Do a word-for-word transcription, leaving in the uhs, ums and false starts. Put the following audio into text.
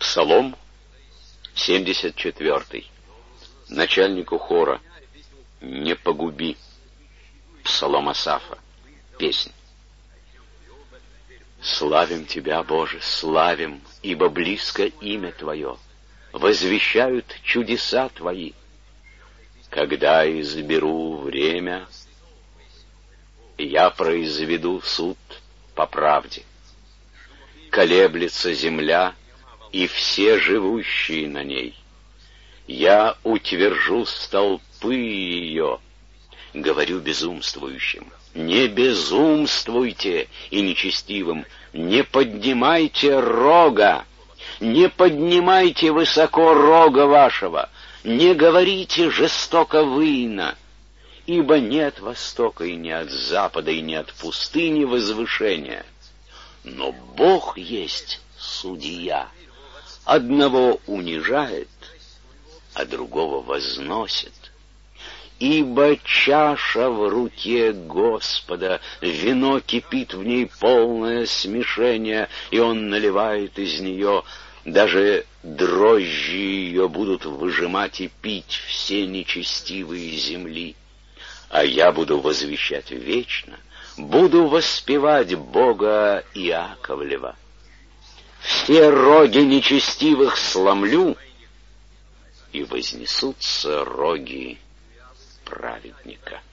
Псалом семьдесят четвертый. Начальнику хора: «Не погуби». Псалом Асафа. Песнь. Славим Тебя, Боже, славим, ибо близко имя Твое. Возвещают чудеса Твои. Когда изберу время, я произведу суд по правде. Колеблется земля и все живущие на ней. Я утвержу столпы ее, говорю безумствующим: не безумствуйте, и нечестивым: не поднимайте рога, не поднимайте высоко рога вашего, не говорите жестоко выйно, ибо нет востока и ни от запада, и ни от пустыни возвышения. Но Бог есть судья, одного унижает, а другого возносит. Ибо чаша в руке Господа, вино кипит в ней полное смешение, и Он наливает из нее, даже дрожжи ее будут выжимать и пить все нечестивые земли. А я буду возвещать вечно, буду воспевать Бога Иаковлева. Все роги нечестивых сломлю, и вознесутся роги праведника.